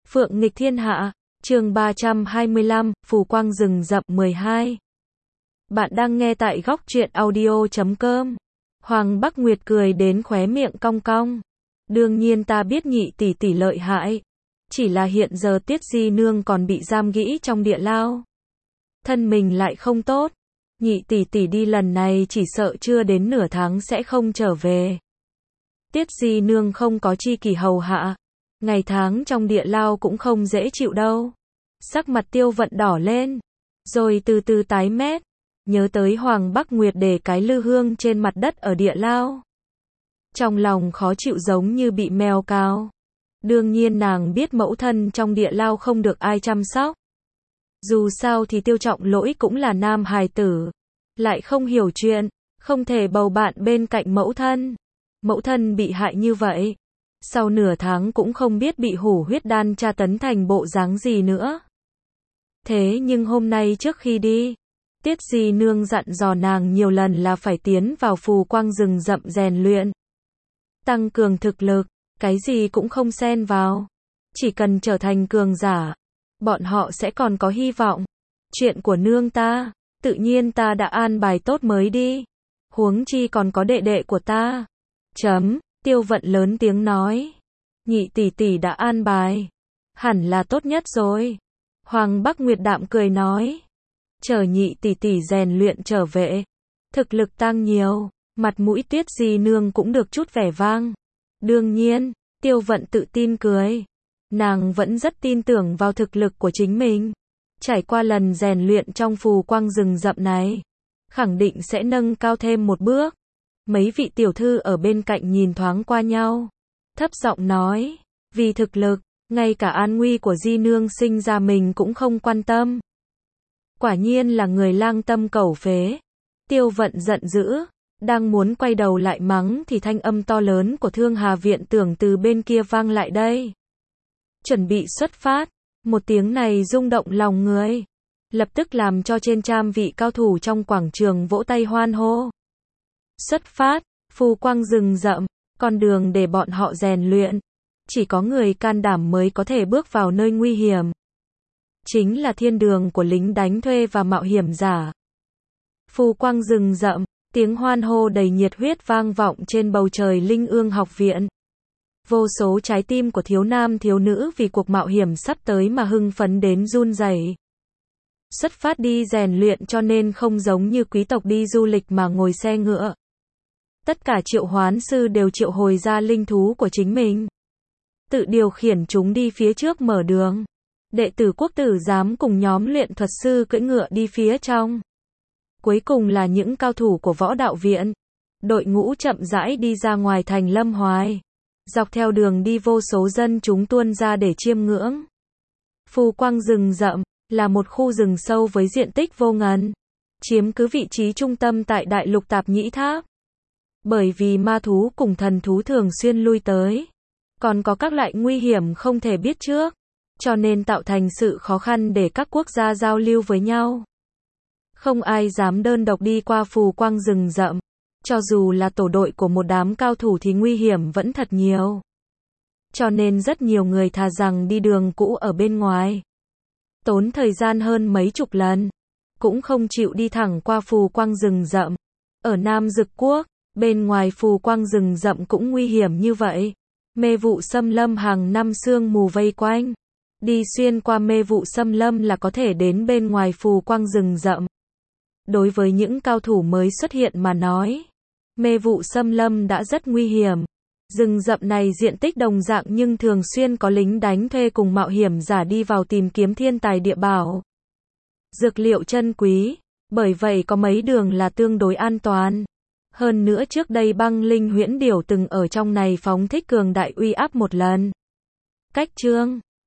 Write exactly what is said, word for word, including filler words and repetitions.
Phượng nghịch thiên hạ, chương ba trăm hai mươi lăm, Phù quang rừng rậm mười hai. Bạn đang nghe tại góc truyện audio chấm com. Hoàng Bắc Nguyệt cười đến khóe miệng cong cong. Đương nhiên ta biết nhị tỷ tỷ lợi hại. Chỉ là hiện giờ Tiết Di Nương còn bị giam gĩ trong địa lao. Thân mình lại không tốt. Nhị tỷ tỷ đi lần này chỉ sợ chưa đến nửa tháng sẽ không trở về. Tiết Di Nương không có chi kỷ hầu hạ. Ngày tháng trong địa lao cũng không dễ chịu đâu. Sắc mặt Tiêu Vận đỏ lên. Rồi từ từ tái mét. Nhớ tới Hoàng Bắc Nguyệt để cái lư hương trên mặt đất ở địa lao. Trong lòng khó chịu giống như bị mèo cào. Đương nhiên nàng biết mẫu thân trong địa lao không được ai chăm sóc. Dù sao thì Tiêu Trọng Lỗi cũng là nam hài tử. Lại không hiểu chuyện. Không thể bầu bạn bên cạnh mẫu thân. Mẫu thân bị hại như vậy. Sau nửa tháng cũng không biết bị hủ huyết đan tra tấn thành bộ dáng gì nữa. Thế nhưng hôm nay trước khi đi, Tiết Di Nương dặn dò nàng nhiều lần là phải tiến vào phù quang rừng rậm rèn luyện. Tăng cường thực lực, cái gì cũng không xen vào. Chỉ cần trở thành cường giả, bọn họ sẽ còn có hy vọng. Chuyện của nương ta, tự nhiên ta đã an bài tốt mới đi. Huống chi còn có đệ đệ của ta. Chấm. Tiêu Vận lớn tiếng nói. Nhị tỷ tỷ đã an bài. Hẳn là tốt nhất rồi. Hoàng Bắc Nguyệt đạm cười nói. Chờ nhị tỷ tỷ rèn luyện trở về. Thực lực tăng nhiều. Mặt mũi Tiết Di Nương cũng được chút vẻ vang. Đương nhiên, Tiêu Vận tự tin cười. Nàng vẫn rất tin tưởng vào thực lực của chính mình. Trải qua lần rèn luyện trong phù quang rừng rậm này. Khẳng định sẽ nâng cao thêm một bước. Mấy vị tiểu thư ở bên cạnh nhìn thoáng qua nhau. Thấp giọng nói. Vì thực lực, ngay cả an nguy của Di Nương sinh ra mình cũng không quan tâm. Quả nhiên là người lang tâm cẩu phế. Tiêu Vận giận dữ. Đang muốn quay đầu lại mắng thì thanh âm to lớn của Thương Hà Viện Tưởng từ bên kia vang lại đây. Chuẩn bị xuất phát. Một tiếng này rung động lòng người. Lập tức làm cho trên trăm vị cao thủ trong quảng trường vỗ tay hoan hô. Xuất phát, phù quang rừng rậm, con đường để bọn họ rèn luyện. Chỉ có người can đảm mới có thể bước vào nơi nguy hiểm. Chính là thiên đường của lính đánh thuê và mạo hiểm giả. Phù quang rừng rậm, tiếng hoan hô đầy nhiệt huyết vang vọng trên bầu trời Linh Ương học viện. Vô số trái tim của thiếu nam thiếu nữ vì cuộc mạo hiểm sắp tới mà hưng phấn đến run rẩy. Xuất phát đi rèn luyện cho nên không giống như quý tộc đi du lịch mà ngồi xe ngựa. Tất cả triệu hoán sư đều triệu hồi ra linh thú của chính mình. Tự điều khiển chúng đi phía trước mở đường. Đệ tử quốc tử giám cùng nhóm luyện thuật sư cưỡi ngựa đi phía trong. Cuối cùng là những cao thủ của võ đạo viện. Đội ngũ chậm rãi đi ra ngoài thành Lâm Hoài. Dọc theo đường đi vô số dân chúng tuôn ra để chiêm ngưỡng. Phù quang rừng rậm là một khu rừng sâu với diện tích vô ngần. Chiếm cứ vị trí trung tâm tại đại lục Tạp Nhĩ Tháp. Bởi vì ma thú cùng thần thú thường xuyên lui tới. Còn có các loại nguy hiểm không thể biết trước. Cho nên tạo thành sự khó khăn để các quốc gia giao lưu với nhau. Không ai dám đơn độc đi qua phù quang rừng rậm. Cho dù là tổ đội của một đám cao thủ thì nguy hiểm vẫn thật nhiều. Cho nên rất nhiều người thà rằng đi đường cũ ở bên ngoài. Tốn thời gian hơn mấy chục lần. Cũng không chịu đi thẳng qua phù quang rừng rậm. Ở Nam Dực Quốc, bên ngoài phù quang rừng rậm cũng nguy hiểm như vậy. Mê vụ xâm lâm hàng năm sương mù vây quanh. Đi xuyên qua mê vụ xâm lâm là có thể đến bên ngoài phù quang rừng rậm. Đối với những cao thủ mới xuất hiện mà nói, mê vụ xâm lâm đã rất nguy hiểm. Rừng rậm này diện tích đồng dạng nhưng thường xuyên có lính đánh thuê cùng mạo hiểm giả đi vào tìm kiếm thiên tài địa bảo. Dược liệu chân quý, bởi vậy có mấy đường là tương đối an toàn. Hơn nữa trước đây băng linh huyễn điểu từng ở trong này phóng thích cường đại uy áp một lần. Cách chương